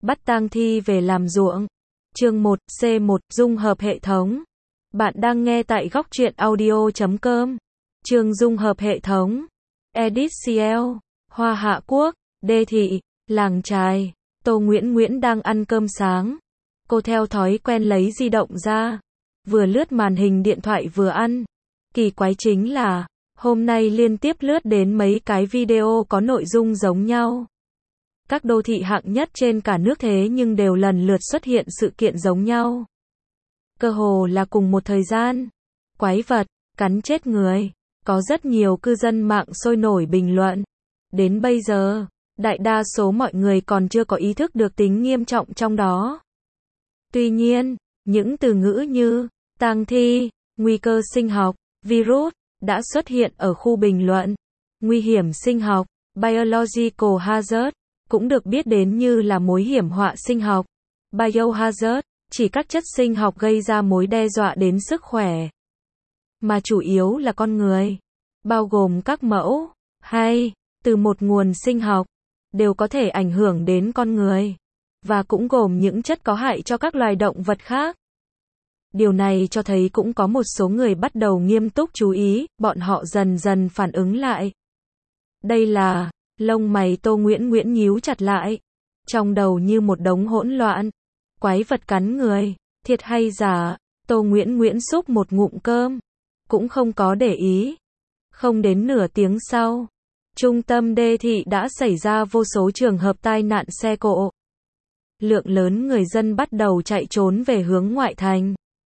bắt tang thi về làm ruộng. Chương 1, C1, dung hợp hệ thống. Bạn đang nghe tại góc truyện audio.com. Chương dung hợp hệ thống. Edit CL. Hoa Hạ Quốc, Đê Thị, Làng Chài. Tô Nguyễn đang ăn cơm sáng. Cô theo thói quen lấy di động ra. Vừa lướt màn hình điện thoại vừa ăn. Kỳ quái chính là, hôm nay liên tiếp lướt đến mấy cái video có nội dung giống nhau. Các đô thị hạng nhất trên cả nước thế nhưng đều lần lượt xuất hiện sự kiện giống nhau. Cơ hồ là cùng một thời gian. Quái vật, cắn chết người. Có rất nhiều cư dân mạng sôi nổi bình luận. Đến bây giờ, đại đa số mọi người còn chưa có ý thức được tính nghiêm trọng trong đó. Tuy nhiên, những từ ngữ như tang thi, nguy cơ sinh học, virus đã xuất hiện ở khu bình luận. Nguy hiểm sinh học, biological hazard, cũng được biết đến như là mối hiểm họa sinh học. Biohazard, chỉ các chất sinh học gây ra mối đe dọa đến sức khỏe. Mà chủ yếu là con người. Bao gồm các mẫu, hay, từ một nguồn sinh học, đều có thể ảnh hưởng đến con người. Và cũng gồm những chất có hại cho các loài động vật khác. Điều này cho thấy cũng có một số người bắt đầu nghiêm túc chú ý, bọn họ dần dần phản ứng lại. Đây là, lông mày Tô Nguyễn nhíu chặt lại. Trong đầu như một đống hỗn loạn. Quái vật cắn người, thiệt hay giả, Tô Nguyễn xúc một ngụm cơm. Cũng không có để ý. Không đến nửa tiếng sau, trung tâm Đê Thị đã xảy ra vô số trường hợp tai nạn xe cộ. Lượng lớn người dân bắt đầu chạy trốn về hướng ngoại thành.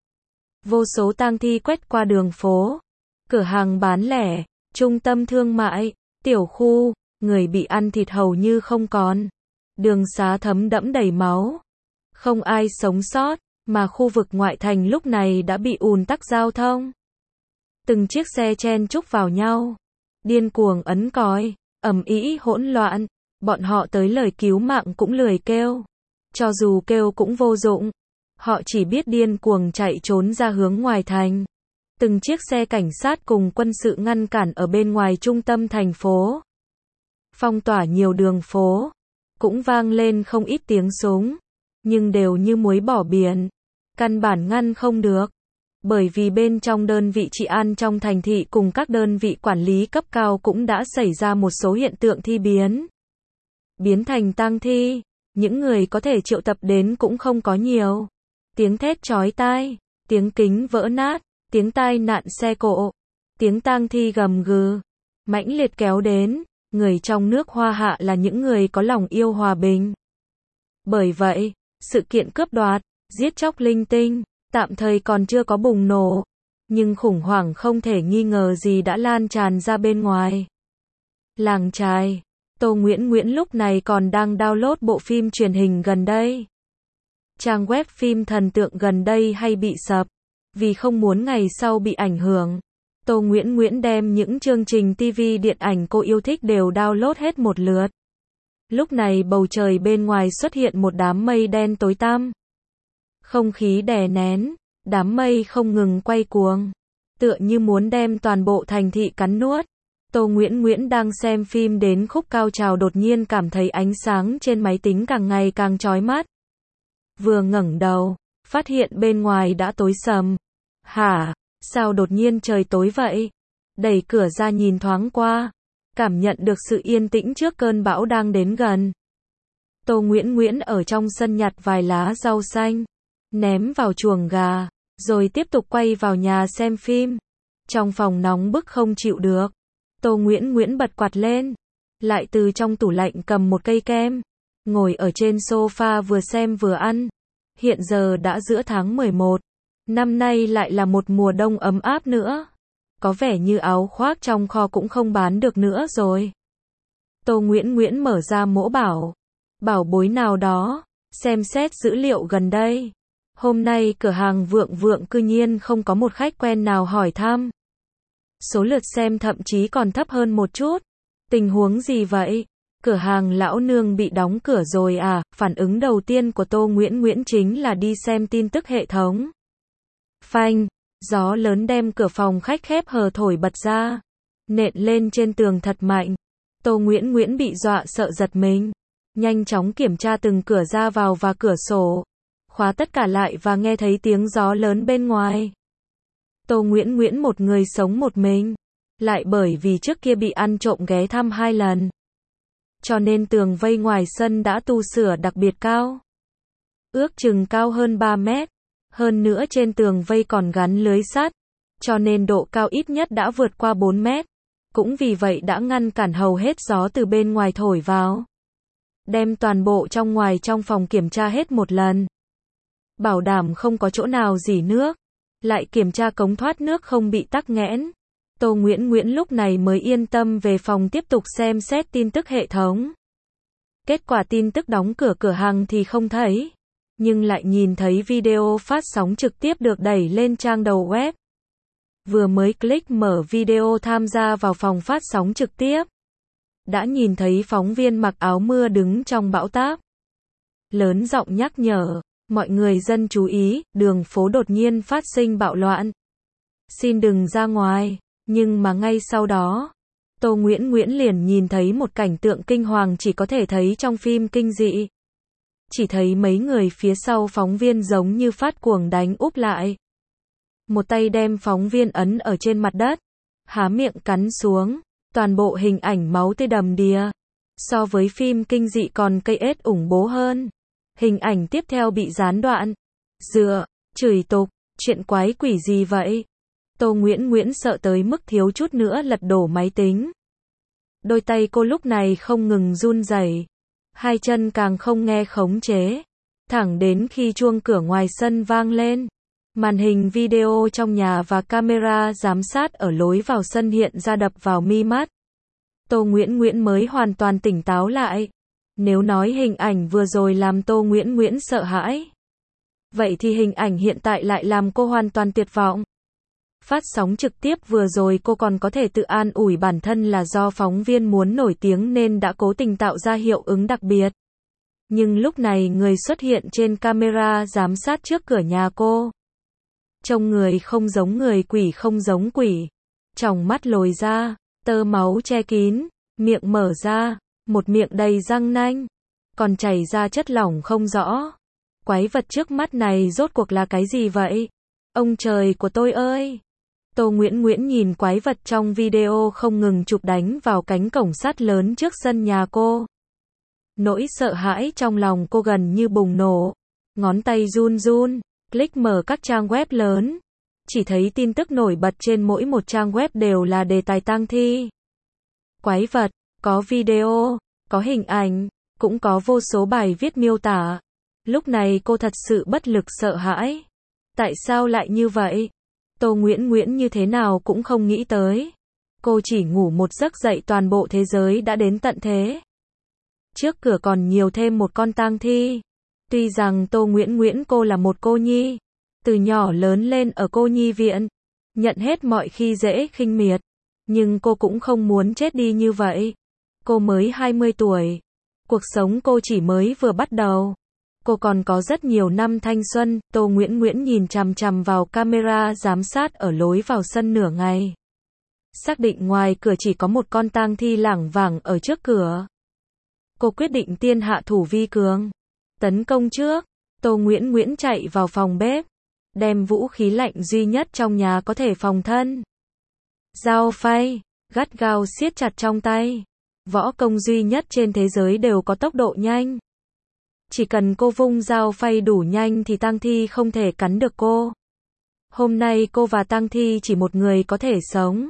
Vô số tang thi quét qua đường phố, cửa hàng bán lẻ, trung tâm thương mại, tiểu khu, người bị ăn thịt hầu như không còn. Đường xá thấm đẫm đầy máu. Không ai sống sót, mà khu vực ngoại thành lúc này đã bị ùn tắc giao thông. Từng chiếc xe chen chúc vào nhau, điên cuồng ấn còi, ầm ĩ hỗn loạn, bọn họ tới lời cứu mạng cũng lười kêu. Cho dù kêu cũng vô dụng. Họ chỉ biết điên cuồng chạy trốn ra hướng ngoài thành. Từng chiếc xe cảnh sát cùng quân sự ngăn cản ở bên ngoài trung tâm thành phố. Phong tỏa nhiều đường phố. Cũng vang lên không ít tiếng súng. Nhưng đều như muối bỏ biển. Căn bản ngăn không được. Bởi vì bên trong đơn vị trị an trong thành thị cùng các đơn vị quản lý cấp cao cũng đã xảy ra một số hiện tượng thi biến. Biến thành tang thi. Những người có thể triệu tập đến cũng không có nhiều. Tiếng thét chói tai, tiếng kính vỡ nát, tiếng tai nạn xe cộ, tiếng tang thi gầm gừ, mãnh liệt kéo đến. Người trong nước Hoa Hạ là những người có lòng yêu hòa bình. Bởi vậy, sự kiện cướp đoạt, giết chóc linh tinh, tạm thời còn chưa có bùng nổ. Nhưng khủng hoảng không thể nghi ngờ gì đã lan tràn ra bên ngoài. Làng Chài. Tô Nguyễn lúc này còn đang download bộ phim truyền hình gần đây. Trang web phim thần tượng gần đây hay bị sập. Vì không muốn ngày sau bị ảnh hưởng, Tô Nguyễn đem những chương trình TV điện ảnh cô yêu thích đều download hết một lượt. Lúc này bầu trời bên ngoài xuất hiện một đám mây đen tối tăm. Không khí đè nén, đám mây không ngừng quay cuồng. Tựa như muốn đem toàn bộ thành thị cắn nuốt. Tô Nguyễn đang xem phim đến khúc cao trào đột nhiên cảm thấy ánh sáng trên máy tính càng ngày càng chói mắt. Vừa ngẩng đầu, phát hiện bên ngoài đã tối sầm. Hả? Sao đột nhiên trời tối vậy? Đẩy cửa ra nhìn thoáng qua, cảm nhận được sự yên tĩnh trước cơn bão đang đến gần. Tô Nguyễn ở trong sân nhặt vài lá rau xanh, ném vào chuồng gà, rồi tiếp tục quay vào nhà xem phim. Trong phòng nóng bức không chịu được. Tô Nguyễn bật quạt lên, lại từ trong tủ lạnh cầm một cây kem, ngồi ở trên sofa vừa xem vừa ăn. Hiện giờ đã giữa tháng 11, năm nay lại là một mùa đông ấm áp nữa. Có vẻ như áo khoác trong kho cũng không bán được nữa rồi. Tô Nguyễn mở ra mỗ bảo bối nào đó, xem xét dữ liệu gần đây. Hôm nay cửa hàng Vượng cư nhiên không có một khách quen nào hỏi thăm. Số lượt xem thậm chí còn thấp hơn một chút. Tình huống gì vậy? Cửa hàng lão nương bị đóng cửa rồi à? Phản ứng đầu tiên của Tô Nguyễn chính là đi xem tin tức hệ thống. Phanh, gió lớn đem cửa phòng khách khép hờ thổi bật ra, nện lên trên tường thật mạnh. Tô Nguyễn bị dọa sợ giật mình. nhanh chóng kiểm tra từng cửa ra vào và cửa sổ, khóa tất cả lại và nghe thấy tiếng gió lớn bên ngoài. Tô Nguyễn Nguyễn một người sống một mình, lại bởi vì trước kia bị ăn trộm ghé thăm 2 lần, cho nên tường vây ngoài sân đã tu sửa đặc biệt cao, ước chừng cao hơn 3 mét, hơn nữa trên tường vây còn gắn lưới sắt, cho nên độ cao ít nhất đã vượt qua 4 mét, cũng vì vậy đã ngăn cản hầu hết gió từ bên ngoài thổi vào. Đem toàn bộ trong phòng kiểm tra hết một lần, bảo đảm không có chỗ nào rỉ nước, lại kiểm tra cống thoát nước không bị tắc nghẽn. Tô Nguyễn Nguyễn lúc này mới yên tâm về phòng tiếp tục xem xét tin tức hệ thống. Kết quả tin tức đóng cửa cửa hàng thì không thấy, nhưng lại nhìn thấy video phát sóng trực tiếp được đẩy lên trang đầu web. Vừa mới click mở video tham gia vào phòng phát sóng trực tiếp, đã nhìn thấy phóng viên mặc áo mưa đứng trong bão táp, lớn giọng nhắc nhở, mọi người dân chú ý, đường phố đột nhiên phát sinh bạo loạn. Xin đừng ra ngoài, nhưng mà ngay sau đó, Tô Nguyễn Nguyễn liền nhìn thấy một cảnh tượng kinh hoàng chỉ có thể thấy trong phim kinh dị. Chỉ thấy mấy người phía sau phóng viên giống như phát cuồng đánh úp lại. Một tay đem phóng viên ấn ở trên mặt đất, há miệng cắn xuống, toàn bộ hình ảnh máu tươi đầm đìa. So với phim kinh dị còn cây ết ủng bố hơn. Hình ảnh tiếp theo bị gián đoạn, dựa, chửi tục, chuyện quái quỷ gì vậy? Tô Nguyễn Nguyễn sợ tới mức thiếu chút nữa lật đổ máy tính. Đôi tay cô lúc này không ngừng run rẩy, hai chân càng không nghe khống chế, thẳng đến khi chuông cửa ngoài sân vang lên. Màn hình video trong nhà và camera giám sát ở lối vào sân hiện ra đập vào mi mắt. Tô Nguyễn Nguyễn mới hoàn toàn tỉnh táo lại. Nếu nói hình ảnh vừa rồi làm Tô Nguyễn Nguyễn sợ hãi, vậy thì hình ảnh hiện tại lại làm cô hoàn toàn tuyệt vọng. Phát sóng trực tiếp vừa rồi cô còn có thể tự an ủi bản thân là do phóng viên muốn nổi tiếng nên đã cố tình tạo ra hiệu ứng đặc biệt. Nhưng lúc này người xuất hiện trên camera giám sát trước cửa nhà cô. Trông người không giống người, quỷ không giống quỷ. Tròng mắt lồi ra, tơ máu che kín, miệng mở ra, một miệng đầy răng nanh, còn chảy ra chất lỏng không rõ. Quái vật trước mắt này rốt cuộc là cái gì vậy? Ông trời của tôi ơi! Tô Nguyễn Nguyễn nhìn quái vật trong video không ngừng chụp đánh vào cánh cổng sắt lớn trước sân nhà cô. Nỗi sợ hãi trong lòng cô gần như bùng nổ. Ngón tay run run, click mở các trang web lớn. Chỉ thấy tin tức nổi bật trên mỗi một trang web đều là đề tài tang thi. Quái vật, có video, có hình ảnh, cũng có vô số bài viết miêu tả. Lúc này cô thật sự bất lực sợ hãi. Tại sao lại như vậy? Tô Nguyễn Nguyễn như thế nào cũng không nghĩ tới. Cô chỉ ngủ một giấc dậy toàn bộ thế giới đã đến tận thế. Trước cửa còn nhiều thêm một con tang thi. Tuy rằng Tô Nguyễn Nguyễn cô là một cô nhi, từ nhỏ lớn lên ở cô nhi viện, nhận hết mọi khi dễ khinh miệt, nhưng cô cũng không muốn chết đi như vậy. Cô mới 20 tuổi, cuộc sống cô chỉ mới vừa bắt đầu. Cô còn có rất nhiều năm thanh xuân. Tô Nguyễn Nguyễn nhìn chằm chằm vào camera giám sát ở lối vào sân nửa ngày. Xác định ngoài cửa chỉ có một con tang thi lảng vảng ở trước cửa. Cô quyết định tiên hạ thủ vi cường. Tấn công trước. Tô Nguyễn Nguyễn chạy vào phòng bếp, đem vũ khí lạnh duy nhất trong nhà có thể phòng thân. Dao phay, gắt gao siết chặt trong tay. Võ công duy nhất trên thế giới đều có tốc độ nhanh. Chỉ cần cô vung dao phay đủ nhanh thì tang thi không thể cắn được cô. Hôm nay cô và tang thi chỉ một người có thể sống.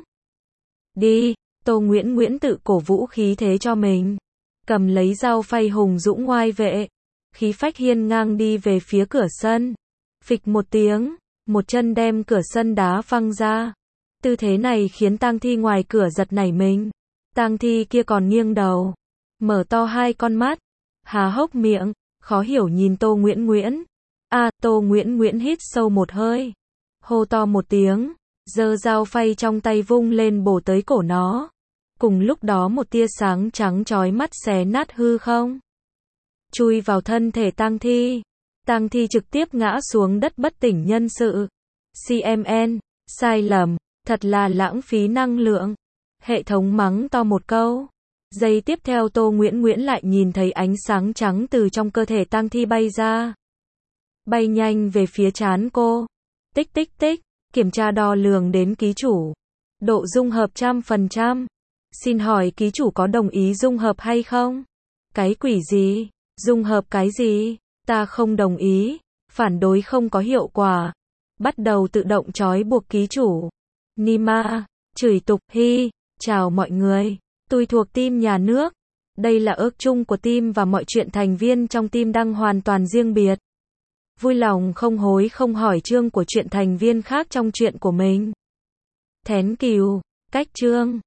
Đi, Tô Nguyễn Nguyễn tự cổ vũ khí thế cho mình. Cầm lấy dao phay hùng dũng ngoai vệ. Khí phách hiên ngang đi về phía cửa sân. Phịch một tiếng, một chân đem cửa sân đá văng ra. Tư thế này khiến tang thi ngoài cửa giật nảy mình. Tang thi kia còn nghiêng đầu, mở to hai con mắt, há hốc miệng, khó hiểu nhìn Tô Nguyễn Nguyễn. Tô Nguyễn Nguyễn hít sâu một hơi, hô to một tiếng, giơ dao phay trong tay vung lên bổ tới cổ nó. Cùng lúc đó một tia sáng trắng chói mắt xé nát hư không, chui vào thân thể tang thi. Tang thi trực tiếp ngã xuống đất bất tỉnh nhân sự. CMN, sai lầm, thật là lãng phí năng lượng. Hệ thống mắng to một câu. Giây tiếp theo Tô Nguyễn Nguyễn lại nhìn thấy ánh sáng trắng từ trong cơ thể tang thi bay ra. Bay nhanh về phía trán cô. Tích tích tích, kiểm tra đo lường đến ký chủ. Độ dung hợp 100%. Xin hỏi ký chủ có đồng ý dung hợp hay không? Cái quỷ gì? Dung hợp cái gì? Ta không đồng ý. Phản đối không có hiệu quả. Bắt đầu tự động trói buộc ký chủ. Nima, chửi tục, hi, chào mọi người. Tôi thuộc team nhà nước. Đây là ước chung của team và mọi chuyện thành viên trong team đang hoàn toàn riêng biệt. Vui lòng không hối không hỏi chương của chuyện thành viên khác trong chuyện của mình. Thén cừu, cách chương.